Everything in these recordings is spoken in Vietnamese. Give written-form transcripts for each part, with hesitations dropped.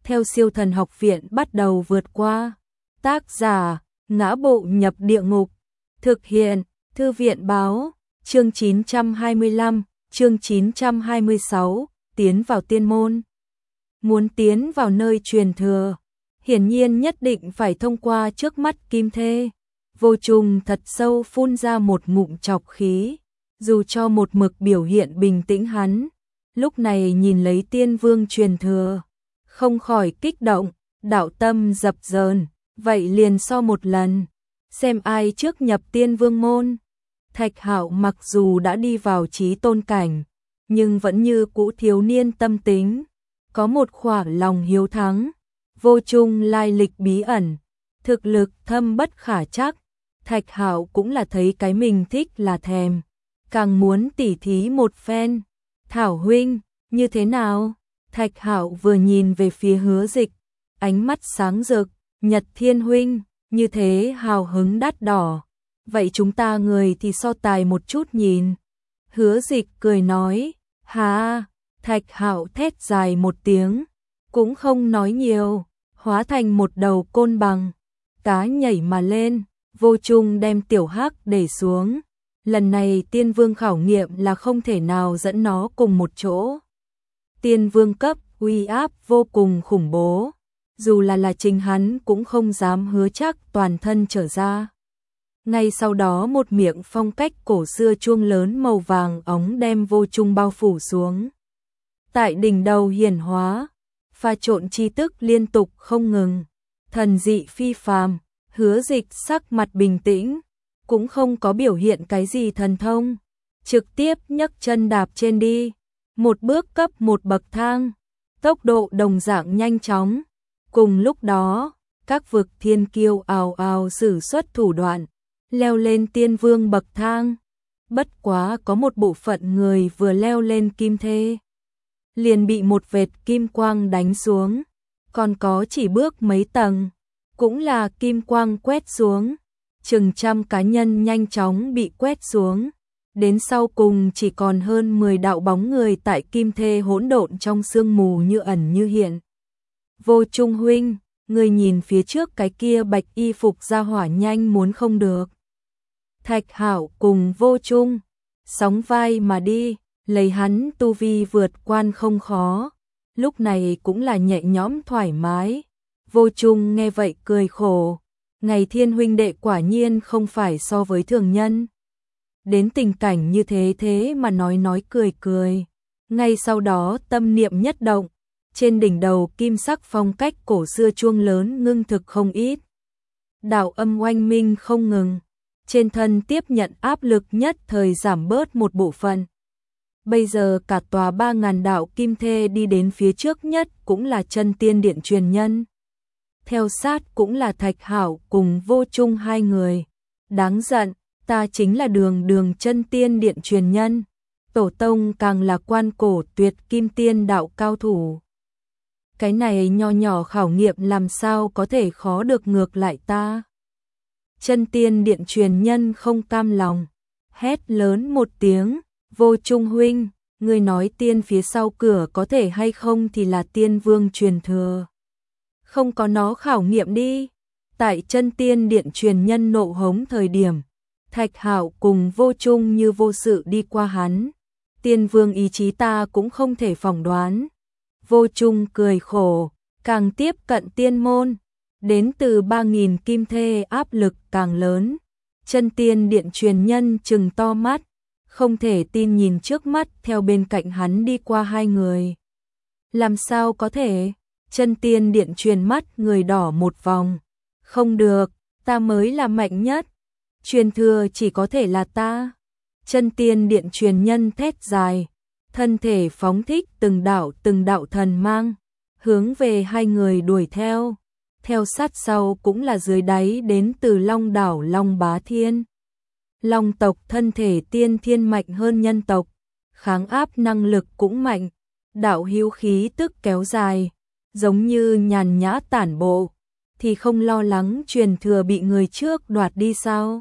theo Siêu Thần Học Viện bắt đầu vượt qua. Tác giả: Ngã Bộ Nhập Địa Ngục. Thực hiện: Thư viện báo. Chương 925, chương 926, tiến vào tiên môn. Muốn tiến vào nơi truyền thừa, hiển nhiên nhất định phải thông qua trước mắt Kim Thê. Vô Trùng thật sâu phun ra một ngụm trọc khí, dù cho một mực biểu hiện bình tĩnh hắn, lúc này nhìn lấy tiên vương truyền thừa, không khỏi kích động, đạo tâm dập dờn, vậy liền so một lần, xem ai trước nhập tiên vương môn. Thạch Hạo mặc dù đã đi vào chí tôn cảnh, nhưng vẫn như cũ thiếu niên tâm tính, có một khỏa lòng hiếu thắng. Vô Trùng lai lịch bí ẩn, thực lực thâm bất khả trắc, Thạch Hạo cũng là thấy cái mình thích là thèm, càng muốn tỉ thí một phen. Thảo huynh, như thế nào? Thạch Hạo vừa nhìn về phía Hứa Dịch, ánh mắt sáng rực. Nhật Thiên huynh, như thế hào hứng đắt đỏ, vậy chúng ta người thì so tài một chút nhìn. Hứa Dịch cười nói, hà. Thạch Hạo thét dài một tiếng, cũng không nói nhiều, hóa thành một đầu côn bằng, cá nhảy mà lên. Vô Trùng đem tiểu hắc để xuống, lần này tiên vương khảo nghiệm là không thể nào dẫn nó cùng một chỗ. Tiên vương cấp uy áp vô cùng khủng bố, dù là chính hắn cũng không dám hứa chắc toàn thân trở ra. Ngay sau đó một miệng phong cách cổ xưa chuông lớn màu vàng óng đem Vô Trùng bao phủ xuống. Tại đỉnh đầu hiển hóa, pha trộn chi tức liên tục không ngừng, thần dị phi phàm. Hứa Dịch sắc mặt bình tĩnh, cũng không có biểu hiện cái gì thần thông, trực tiếp nhấc chân đạp trên đi, một bước cấp một bậc thang, tốc độ đồng dạng nhanh chóng. Cùng lúc đó, các vực thiên kiêu ào ào sử xuất thủ đoạn, leo lên tiên vương bậc thang. Bất quá có một bộ phận người vừa leo lên Kim Thê, liền bị một vệt kim quang đánh xuống, còn có chỉ bước mấy tầng, cũng là kim quang quét xuống, chừng trăm cá nhân nhanh chóng bị quét xuống, đến sau cùng chỉ còn hơn 10 đạo bóng người tại Kim Thê hỗn độn trong sương mù như ẩn như hiện. Vô Trùng huynh, người nhìn phía trước cái kia bạch y phục ra hỏa nhanh muốn không được. Thạch Hạo cùng Vô Trùng sóng vai mà đi, lấy hắn tu vi vượt quan không khó, lúc này cũng là nhẹ nhõm thoải mái. Vô Trùng nghe vậy cười khổ, Ngày Thiên huynh đệ quả nhiên không phải so với thường nhân. Đến tình cảnh như thế mà nói cười. Ngay sau đó tâm niệm nhất động, trên đỉnh đầu kim sắc phong cách cổ xưa chuông lớn ngưng thực không ít. Đạo âm oanh minh không ngừng, trên thân tiếp nhận áp lực nhất thời giảm bớt một bộ phận. Bây giờ cả tòa 3000 đạo kim thê đi đến phía trước nhất cũng là chân tiên điện truyền nhân. Theo sát cũng là Thạch Hạo cùng Vô Trùng hai người. Đáng giận, ta chính là đường chân tiên điện truyền nhân. Tổ tông càng là quan cổ tuyệt kim tiên đạo cao thủ. Cái này nho nhỏ khảo nghiệm làm sao có thể khó được ngược lại ta. Chân tiên điện truyền nhân không cam lòng, hét lớn một tiếng, Vô Trùng huynh, ngươi nói tiên phía sau cửa có thể hay không thì là tiên vương truyền thừa. Không có nó khảo nghiệm đi. Tại chân tiên điện truyền nhân nộ hống thời điểm, Thạch Hạo cùng Vô Trùng như vô sự đi qua hắn. Tiên vương ý chí ta cũng không thể phỏng đoán. Vô Trùng cười khổ, càng tiếp cận tiên môn, đến từ 3000 kim thê áp lực càng lớn. Chân tiên điện truyền nhân trừng to mắt, không thể tin nhìn trước mắt theo bên cạnh hắn đi qua hai người. Làm sao có thể? Chân tiên điện truyền mắt người đỏ một vòng. Không được, ta mới là mạnh nhất. Truyền thừa chỉ có thể là ta. Chân tiên điện truyền nhân thét dài, thân thể phóng thích từng đạo thần mang, hướng về hai người đuổi theo. Theo sát sau cũng là dưới đáy đến từ Long đảo Long Bá Thiên. Long tộc thân thể tiên thiên mạnh hơn nhân tộc, kháng áp năng lực cũng mạnh, đạo hữu khí tức kéo dài, giống như nhàn nhã tản bộ, thì không lo lắng truyền thừa bị người trước đoạt đi sao?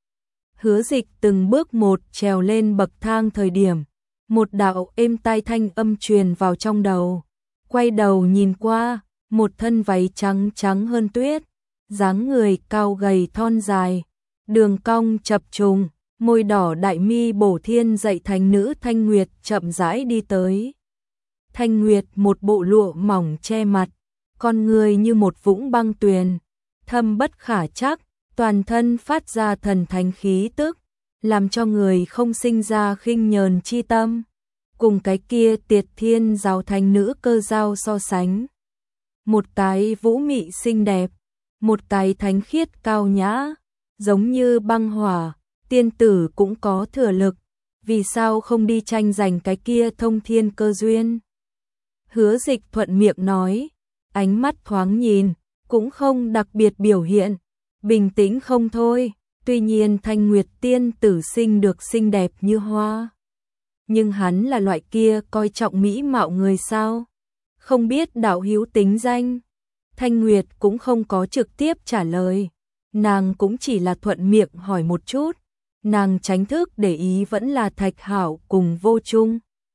Hứa Dịch từng bước một trèo lên bậc thang thời điểm, một đạo êm tai thanh âm truyền vào trong đầu, quay đầu nhìn qua, một thân váy trắng trắng hơn tuyết, dáng người cao gầy thon dài, đường cong chập trùng, môi đỏ đại mi bổ thiên dậy thành nữ Thanh Nguyệt chậm rãi đi tới. Thanh Nguyệt một bộ lụa mỏng che mặt, con người như một vũng băng tuyền, thâm bất khả trắc, toàn thân phát ra thần thánh khí tức, làm cho người không sinh ra khinh nhờn chi tâm. Cùng cái kia Tiệt Thiên giáo thánh nữ Cơ Dao so sánh, một cái vũ mị xinh đẹp, một cái thánh khiết cao nhã, giống như băng hỏa, tiên tử cũng có thừa lực, vì sao không đi tranh giành cái kia thông thiên cơ duyên. Hứa Dịch thuận miệng nói, ánh mắt thoáng nhìn, cũng không đặc biệt biểu hiện, bình tĩnh không thôi. Tuy nhiên Thanh Nguyệt tiên tử sinh được xinh đẹp như hoa, nhưng hắn là loại kia coi trọng mỹ mạo người sao? Không biết đạo hữu tính danh. Thanh Nguyệt cũng không có trực tiếp trả lời, nàng cũng chỉ là thuận miệng hỏi một chút. Nàng tránh thức để ý vẫn là Thạch Hạo cùng Vô Trung.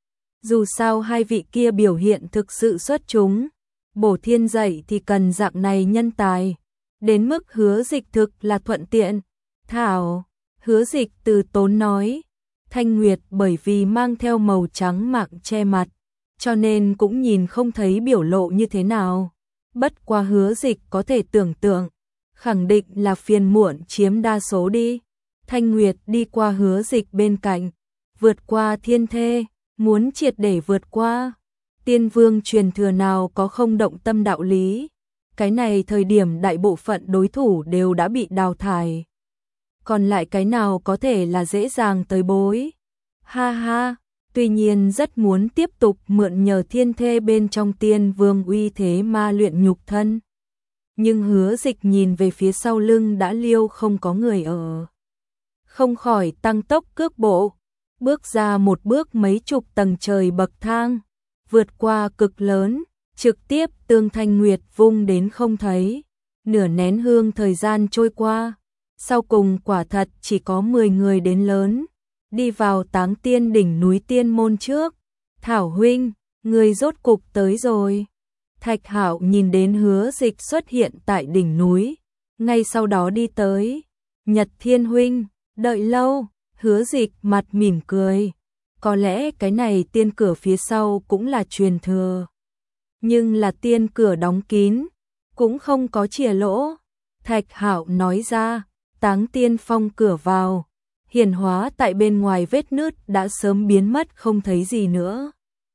Dù sao hai vị kia biểu hiện thực sự xuất chúng, bổ thiên dạy thì cần dạng này nhân tài, đến mức Hứa Dịch thực là thuận tiện. Thảo, Hứa Dịch từ tốn nói, Thanh Nguyệt bởi vì mang theo màu trắng mạc che mặt, cho nên cũng nhìn không thấy biểu lộ như thế nào. Bất qua Hứa Dịch có thể tưởng tượng, khẳng định là phiền muộn chiếm đa số đi. Thanh Nguyệt đi qua Hứa Dịch bên cạnh, vượt qua thiên thê, muốn triệt để vượt qua. Tiên vương truyền thừa nào có không động tâm đạo lý, cái này thời điểm đại bộ phận đối thủ đều đã bị đào thải. Còn lại cái nào có thể là dễ dàng tới bối. Ha ha, tuy nhiên rất muốn tiếp tục mượn nhờ thiên thê bên trong tiên vương uy thế ma luyện nhục thân. Nhưng Hứa Dịch nhìn về phía sau lưng đã liêu không có người ở, không khỏi tăng tốc cước bộ, bước ra một bước mấy chục tầng trời bậc thang, vượt qua cực lớn, trực tiếp tương Thanh Nguyệt vung đến không thấy. Nửa nén hương thời gian trôi qua, sau cùng quả thật chỉ có 10 người đến lớn, đi vào Táng Tiên đỉnh núi tiên môn trước. Thảo huynh, người rốt cục tới rồi. Thạch Hạo nhìn đến Hứa Dịch xuất hiện tại đỉnh núi, ngay sau đó đi tới. Nhật Thiên huynh, đợi lâu. Hứa Dịch mặt mỉm cười, có lẽ cái này tiên cửa phía sau cũng là truyền thừa, nhưng là tiên cửa đóng kín, cũng không có chìa lỗ. Thạch Hạo nói ra, Táng Tiên phong cửa vào, hiển hóa tại bên ngoài vết nứt đã sớm biến mất không thấy gì nữa.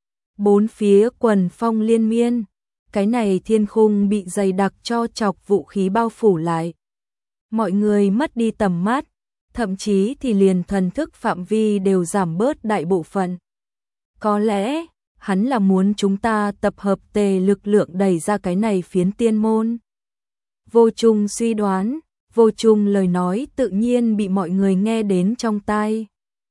Bốn phía quần phong liên miên, cái này thiên khung bị dày đặc cho chọc vũ khí bao phủ lại. Mọi người mất đi tầm mắt, thậm chí thì liền thần thức phạm vi đều giảm bớt đại bộ phận. Có lẽ, hắn là muốn chúng ta tập hợp tề lực lượng đẩy ra cái này phiến tiên môn. Vô Trung suy đoán, Vô Trung lời nói tự nhiên bị mọi người nghe đến trong tai.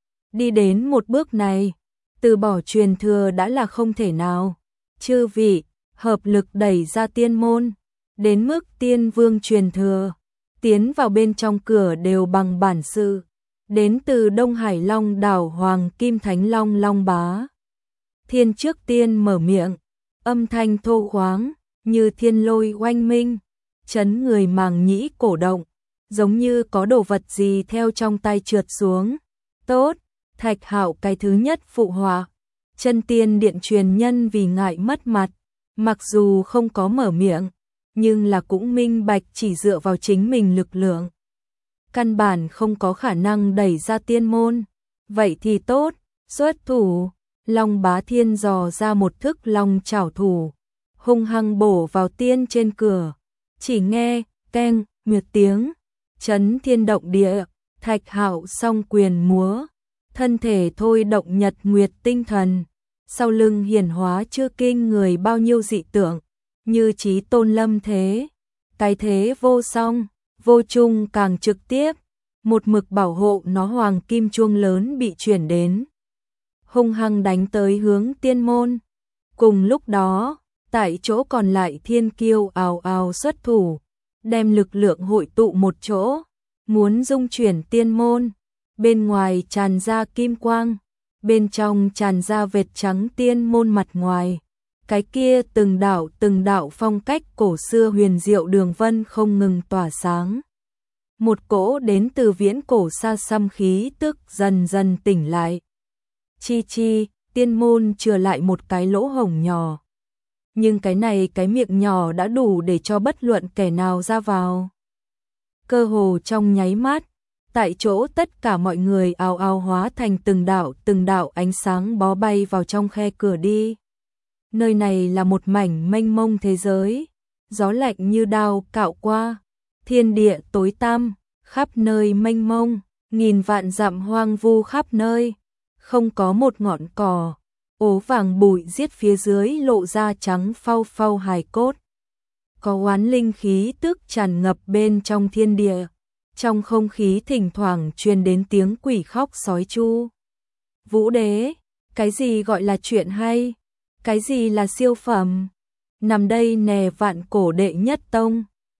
Đi đến một bước này, từ bỏ truyền thừa đã là không thể nào. Chư vị, hợp lực đẩy ra tiên môn, đến mức tiên vương truyền thừa, tiến vào bên trong cửa đều bằng bản sự. Đến từ Đông Hải Long đảo Hoàng Kim Thánh Long Long Bá Thiên trước tiên mở miệng, âm thanh thô khoáng, như thiên lôi oanh minh, chấn người màng nhĩ cổ động, giống như có đồ vật gì theo trong tay trượt xuống. Tốt, Thạch Hạo cái thứ nhất phụ họa. Chân tiên điện truyền nhân vì ngại mất mặt, mặc dù không có mở miệng, nhưng là cũng minh bạch chỉ dựa vào chính mình lực lượng, căn bản không có khả năng đẩy ra tiên môn. Vậy thì tốt, xuất thủ. Long Bá Thiên dò ra một thức long chảo thủ, hung hăng bổ vào tiên trên cửa. Chỉ nghe keng một tiếng, chấn thiên động địa. Thạch Hạo song quyền múa, thân thể thôi động nhật nguyệt tinh thần, sau lưng hiển hóa chưa kinh người bao nhiêu dị tượng, như Chí Tôn lâm thế, cái thế vô song. Vô Trung càng trực tiếp, một mực bảo hộ nó hoàng kim chuông lớn bị chuyển đến, hung hăng đánh tới hướng tiên môn. Cùng lúc đó, tại chỗ còn lại thiên kiêu ào ào xuất thủ, đem lực lượng hội tụ một chỗ, muốn dung chuyển tiên môn. Bên ngoài tràn ra kim quang, bên trong tràn ra vệt trắng tiên môn mặt ngoài. Cái kia từng đạo phong cách cổ xưa huyền diệu đường vân không ngừng tỏa sáng. Một cỗ đến từ viễn cổ xa xăm khí tức dần dần tỉnh lại. Chi chi, tiên môn chừa lại một cái lỗ hổng nhỏ. Nhưng cái miệng nhỏ đã đủ để cho bất luận kẻ nào ra vào. Cơ hồ trong nháy mắt, tại chỗ tất cả mọi người ào ào hóa thành từng đạo ánh sáng bó bay vào trong khe cửa đi. Nơi này là một mảnh mênh mông thế giới, gió lạnh như đao cạo qua, thiên địa tối tăm, khắp nơi mênh mông, nghìn vạn dặm hoang vu khắp nơi, không có một ngọn cỏ, ố vàng bụi giết phía dưới lộ ra trắng phau phau hài cốt. Có oán linh khí tức tràn ngập bên trong thiên địa, trong không khí thỉnh thoảng truyền đến tiếng quỷ khóc sói chu. Vũ đế, cái gì gọi là chuyện hay? Cái gì là siêu phẩm? Nằm đây nè vạn cổ đệ nhất tông,